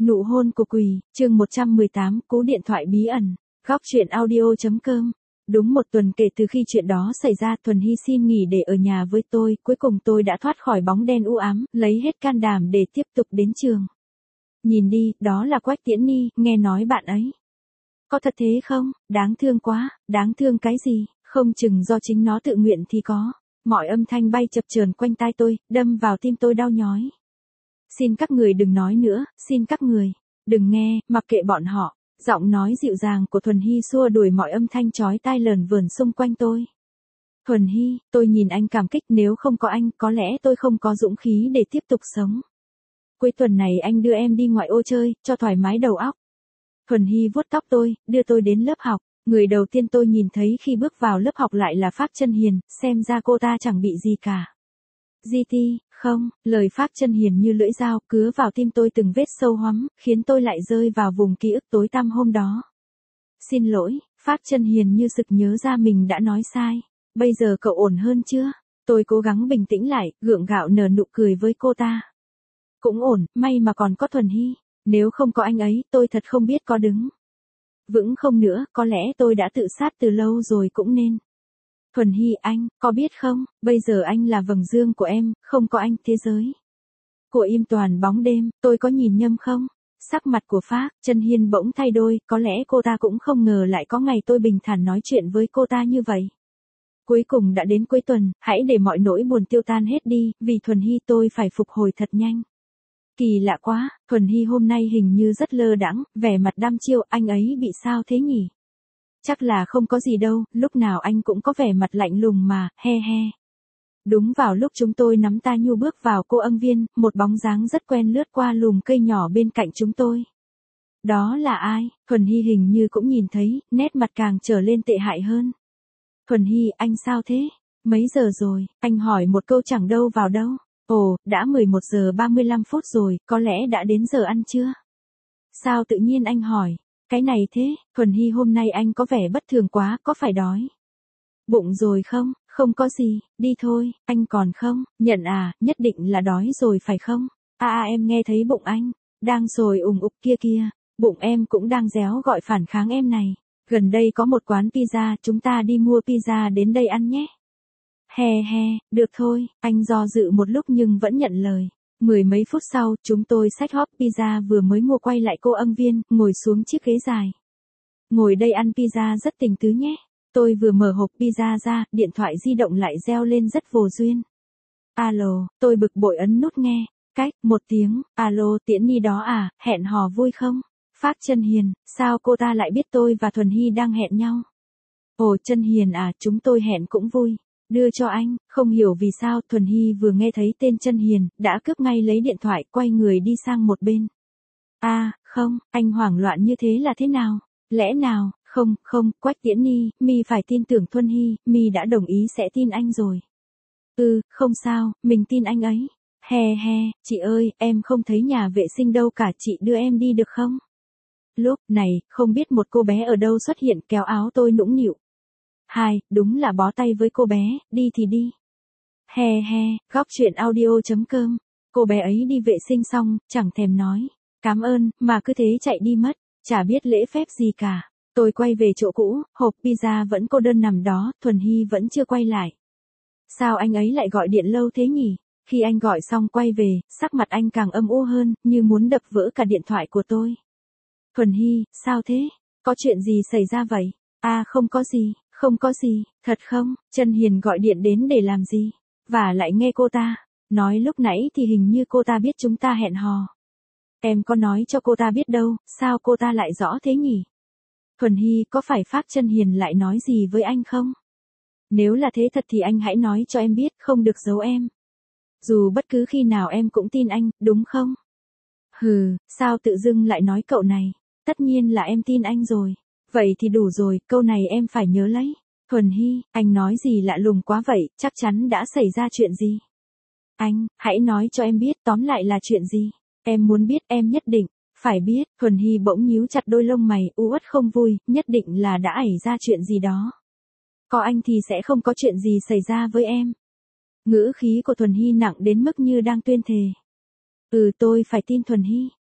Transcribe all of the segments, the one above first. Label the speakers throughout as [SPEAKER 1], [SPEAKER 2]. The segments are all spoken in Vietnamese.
[SPEAKER 1] Nụ hôn của quỷ, chương 118, cú điện thoại bí ẩn. Góc truyện audio.com. Đúng một tuần kể từ khi chuyện đó xảy ra, Thuần Hy xin nghỉ để ở nhà với tôi, cuối cùng tôi đã thoát khỏi bóng đen u ám, lấy hết can đảm để tiếp tục đến trường. Nhìn đi, đó là Quách Tiễn Ni, nghe nói bạn ấy. Có thật thế không? Đáng thương quá, đáng thương cái gì, không chừng do chính nó tự nguyện thì có. Mọi âm thanh bay chập chờn quanh tai tôi, đâm vào tim tôi đau nhói. Xin các người đừng nói nữa, xin các người. Đừng nghe, mặc kệ bọn họ. Giọng nói dịu dàng của Thuần Hy xua đuổi mọi âm thanh chói tai lờn vờn xung quanh tôi. Thuần Hy, tôi nhìn anh cảm kích, nếu không có anh, có lẽ tôi không có dũng khí để tiếp tục sống. Cuối tuần này anh đưa em đi ngoại ô chơi, cho thoải mái đầu óc. Thuần Hy vuốt tóc tôi, đưa tôi đến lớp học. Người đầu tiên tôi nhìn thấy khi bước vào lớp học lại là Phác Chân Hiền, xem ra cô ta chẳng bị gì cả. GT, không, lời Phác Chân Hiền như lưỡi dao cứa vào tim tôi từng vết sâu hoắm, khiến tôi lại rơi vào vùng ký ức tối tăm hôm đó. Xin lỗi, Phác Chân Hiền như sực nhớ ra mình đã nói sai. Bây giờ cậu ổn hơn chưa? Tôi cố gắng bình tĩnh lại, gượng gạo nở nụ cười với cô ta. Cũng ổn, may mà còn có Thuần Hy. Nếu không có anh ấy, tôi thật không biết có đứng vững không nữa, có lẽ tôi đã tự sát từ lâu rồi cũng nên. Thuần Hy, anh, có biết không, bây giờ anh là vầng dương của em, không có anh, thế giới của im toàn bóng đêm, tôi có nhìn nhầm không? Sắc mặt của Phác Chân Hiền bỗng thay đổi, có lẽ cô ta cũng không ngờ lại có ngày tôi bình thản nói chuyện với cô ta như vậy. Cuối cùng đã đến cuối tuần, hãy để mọi nỗi buồn tiêu tan hết đi, vì Thuần Hy tôi phải phục hồi thật nhanh. Kỳ lạ quá, Thuần Hy hôm nay hình như rất lơ đãng, vẻ mặt đăm chiêu, anh ấy bị sao thế nhỉ? Chắc là không có gì đâu, lúc nào anh cũng có vẻ mặt lạnh lùng mà, he he. Đúng vào lúc chúng tôi nắm tay nhu bước vào cô ân viên, một bóng dáng rất quen lướt qua lùm cây nhỏ bên cạnh chúng tôi. Đó là ai? Thuần Hy hình như cũng nhìn thấy, nét mặt càng trở lên tệ hại hơn. Thuần Hy, anh sao thế? Mấy giờ rồi? Anh hỏi một câu chẳng đâu vào đâu. Ồ, đã 11 giờ 35 phút rồi, có lẽ đã đến giờ ăn chưa? Sao tự nhiên anh hỏi? Cái này thế, Thuần Hy hôm nay anh có vẻ bất thường quá, có phải đói bụng rồi không? Không có gì, đi thôi, anh còn không? Nhận à, nhất định là đói rồi phải không? Em nghe thấy bụng anh đang sồi ùng ục kia kia, bụng em cũng đang réo gọi phản kháng em này. Gần đây có một quán pizza, chúng ta đi mua pizza đến đây ăn nhé. He he, được thôi, anh do dự một lúc nhưng vẫn nhận lời. Mười mấy phút sau, chúng tôi xách hộp pizza vừa mới mua quay lại cô ân viên, ngồi xuống chiếc ghế dài. Ngồi đây ăn pizza rất tình tứ nhé. Tôi vừa mở hộp pizza ra, điện thoại di động lại reo lên rất vô duyên. Alo, tôi bực bội ấn nút nghe. Cách, một tiếng, alo, Tiễn Nhi đó à, hẹn hò vui không? Phác Chân Hiền, sao cô ta lại biết tôi và Thuần Hy đang hẹn nhau? Ồ, Chân Hiền à, chúng tôi hẹn cũng vui. Đưa cho anh, không hiểu vì sao Thuần Hy vừa nghe thấy tên Chân Hiền, đã cướp ngay lấy điện thoại, quay người đi sang một bên. Không, anh hoảng loạn như thế là thế nào? Lẽ nào, không, Quách Tiễn Ni, mi phải tin tưởng Thuần Hy, mi đã đồng ý sẽ tin anh rồi. Không sao, mình tin anh ấy. He he, chị ơi, em không thấy nhà vệ sinh đâu cả, chị đưa em đi được không? Lúc này, không biết một cô bé ở đâu xuất hiện kéo áo tôi nũng nịu. Đúng là bó tay với cô bé, đi thì đi. He he, góc truyện audio.com. Cô bé ấy đi vệ sinh xong, chẳng thèm nói cảm ơn, mà cứ thế chạy đi mất, chả biết lễ phép gì cả. Tôi quay về chỗ cũ, hộp pizza vẫn cô đơn nằm đó, Thuần Hy vẫn chưa quay lại. Sao anh ấy lại gọi điện lâu thế nhỉ? Khi anh gọi xong quay về, sắc mặt anh càng âm u hơn, như muốn đập vỡ cả điện thoại của tôi. Thuần Hy, sao thế? Có chuyện gì xảy ra vậy? Không có gì, thật không? Chân Hiền gọi điện đến để làm gì? Và lại nghe cô ta nói lúc nãy thì hình như cô ta biết chúng ta hẹn hò. Em có nói cho cô ta biết đâu, sao cô ta lại rõ thế nhỉ? Thuần Hy, có phải Phác Chân Hiền lại nói gì với anh không? Nếu là thế thật thì anh hãy nói cho em biết, không được giấu em. Dù bất cứ khi nào em cũng tin anh, đúng không? Sao tự dưng lại nói cậu này? Tất nhiên là em tin anh rồi. Vậy thì đủ rồi, câu này em phải nhớ lấy. Thuần Hy, anh nói gì lạ lùng quá vậy, chắc chắn đã xảy ra chuyện gì? Anh, hãy nói cho em biết, tóm lại là chuyện gì? Em muốn biết, em nhất định phải biết. Thuần Hy bỗng nhíu chặt đôi lông mày, uất không vui, nhất định là đã ảy ra chuyện gì đó. Có anh thì sẽ không có chuyện gì xảy ra với em. Ngữ khí của Thuần Hy nặng đến mức như đang tuyên thề. Tôi phải tin Thuần Hy.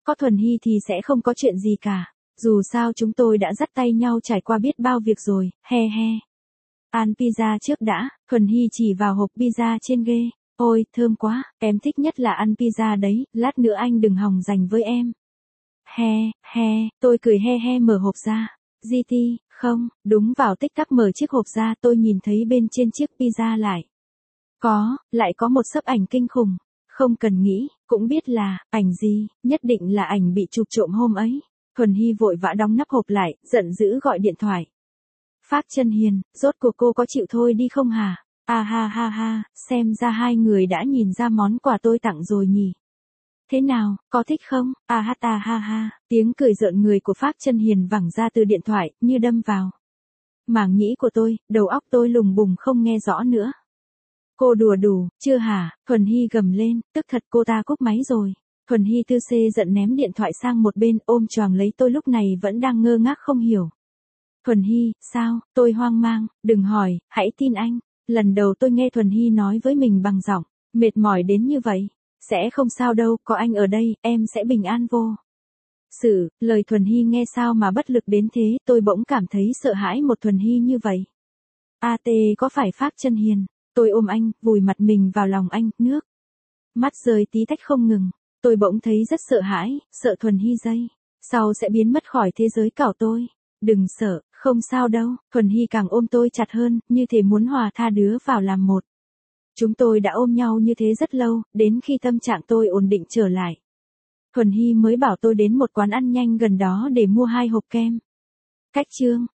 [SPEAKER 1] Có Thuần Hy thì sẽ không có chuyện gì cả. Dù sao chúng tôi đã dắt tay nhau trải qua biết bao việc rồi, he he. Ăn pizza trước đã, Thuần Hy chỉ vào hộp pizza trên ghê. Ôi, thơm quá, em thích nhất là ăn pizza đấy, lát nữa anh đừng hòng giành với em. He, he, tôi cười he he mở hộp ra. GT, không, đúng vào tích tắc mở chiếc hộp ra tôi nhìn thấy bên trên chiếc pizza lại có một xấp ảnh kinh khủng. Không cần nghĩ, cũng biết là, ảnh gì, nhất định là ảnh bị chụp trộm hôm ấy. Thuần Hy vội vã đóng nắp hộp lại, giận dữ gọi điện thoại. Phác Chân Hiền, rốt cuộc cô có chịu thôi đi không hả? À ha ha ha, xem ra hai người đã nhìn ra món quà tôi tặng rồi nhỉ. Thế nào, có thích không? À ha ha, tiếng cười rợn người của Phác Chân Hiền vẳng ra từ điện thoại, như đâm vào màng nhĩ của tôi, đầu óc tôi lùng bùng không nghe rõ nữa. Cô đùa đủ, chưa hả? Thuần Hy gầm lên, tức thật cô ta cúp máy rồi. Thuần Hy tư xê giận ném điện thoại sang một bên ôm choàng lấy tôi lúc này vẫn đang ngơ ngác không hiểu. Thuần Hy, sao? Tôi hoang mang, đừng hỏi, hãy tin anh. Lần đầu tôi nghe Thuần Hy nói với mình bằng giọng mệt mỏi đến như vậy. Sẽ không sao đâu, có anh ở đây, em sẽ bình an vô sự. Lời Thuần Hy nghe sao mà bất lực đến thế, tôi bỗng cảm thấy sợ hãi một Thuần Hy như vậy. AT có phải Phác Chân Hiền? Tôi ôm anh, vùi mặt mình vào lòng anh, nước mắt rơi tí tách không ngừng. Tôi bỗng thấy rất sợ hãi, sợ Thuần Hy giây sau sẽ biến mất khỏi thế giới cảo tôi. Đừng sợ, không sao đâu. Thuần Hy càng ôm tôi chặt hơn, như thể muốn hòa tha đứa vào làm một. Chúng tôi đã ôm nhau như thế rất lâu, đến khi tâm trạng tôi ổn định trở lại. Thuần Hy mới bảo tôi đến một quán ăn nhanh gần đó để mua 2 hộp kem. Cách chương